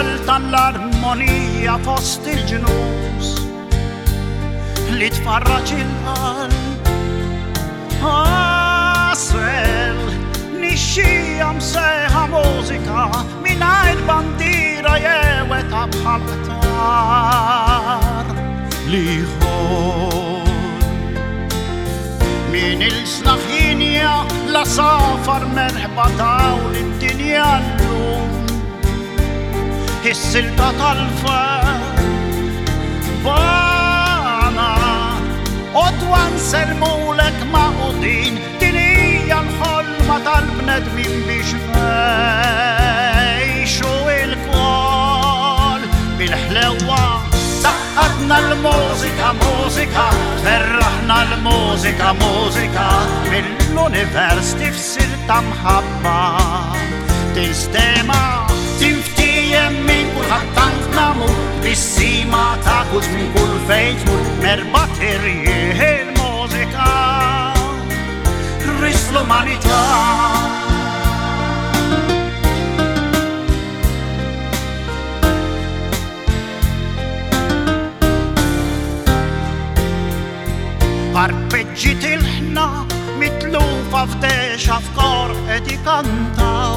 Is-saltan l-armonija fost il-ġnus li tfarraġ il-qalb. Asel nixxija mseħa mużika mingħajr bandira jeweta bħal qtar li jħoll min il-snaħjinja la safar merħba dawn id-dinja llum. Is-silta tal-fer bana odwan sermulek maqudin din hija l-ħolma tal-bnedmin biex ngħixu il-kol bil-ħlewa. Daqqadna l-mużika mużika, ferraħna l-mużika mużika, mill-univers tifsir ta' mħabba tinstema tinftijem minn kulħadd tant namur bis-sima ta' kull minn kull fejn tmur merba tirjieħ il-mużika ris l-umanità. Arpeġġi tilħna mitlufa f'dexa f'kor qed ikantaw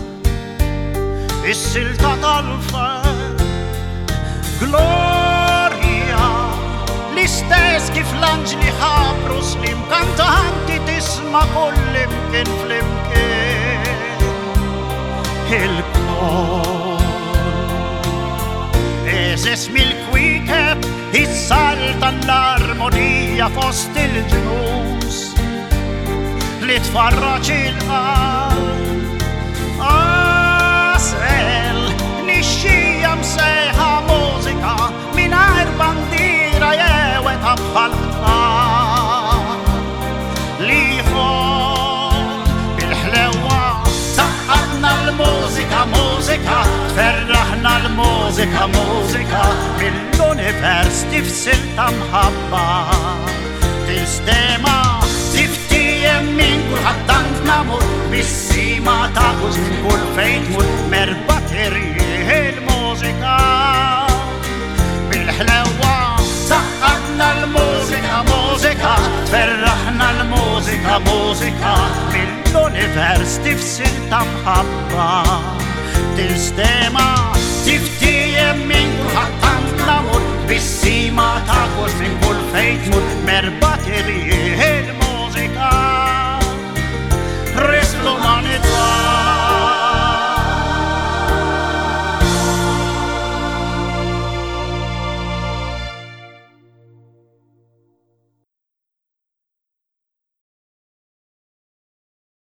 is-silta tal-fer glorja l-istess kif l-anġli ħabru slim kantanti tisma' kull imkien flimkien il-kol eżes mill-kwikeb is-saltan l-armonija fost il-ġnus li tfarraġ il-qalb. Asel nixxija mseħa mużika mingħajr bandira jeweta bħal qtar li jħoll bil-ħlewa. Daqqadna l-mużika mużika, tferraħna l-mużika mużika, mill-univers tifsil ta' mħabba tinstema tiftijem minn kulħadd tant namur bis-sima ta' kull minn kull fejn tmur merba tirjieħ il-mużika bil-ħlewa. Daqqadna l-mużika mużika, tferraħna l-mużika mużika, mill-univers tifsil ta' mħabba tinstema tiftijem minn kulħadd tant namur bis-sima ta' kull minn kull fejn tmur merba tirjieħ il-mużika ris l-umanità.